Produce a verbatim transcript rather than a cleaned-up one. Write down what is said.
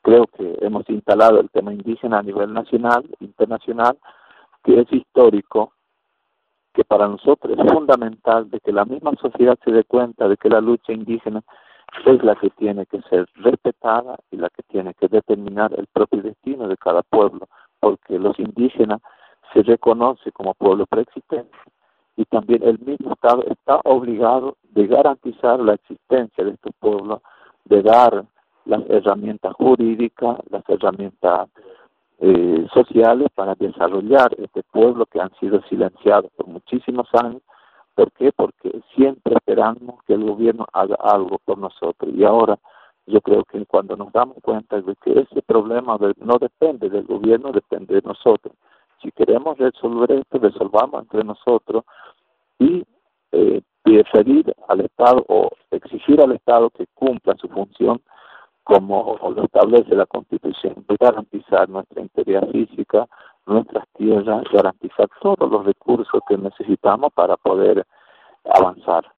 creo que hemos instalado el tema indígena a nivel nacional, internacional, que es histórico, que para nosotros es fundamental de que la misma sociedad se dé cuenta de que la lucha indígena es la que tiene que ser respetada y la que tiene que determinar el propio destino de cada pueblo, porque los indígenas se reconoce como pueblo preexistente y también el mismo Estado está obligado de garantizar la existencia de estos pueblos, de dar las herramientas jurídicas, las herramientas Eh, sociales para desarrollar este pueblo que han sido silenciados por muchísimos años. ¿Por qué? Porque siempre esperamos que el gobierno haga algo por nosotros, y ahora yo creo que cuando nos damos cuenta de que ese problema de, no depende del gobierno, depende de nosotros. Si queremos resolver esto, resolvamos entre nosotros y eh, pedir al Estado o exigir al Estado que cumpla su función como lo establece la Constitución, de garantizar nuestra integridad física, nuestras tierras, garantizar todos los recursos que necesitamos para poder avanzar.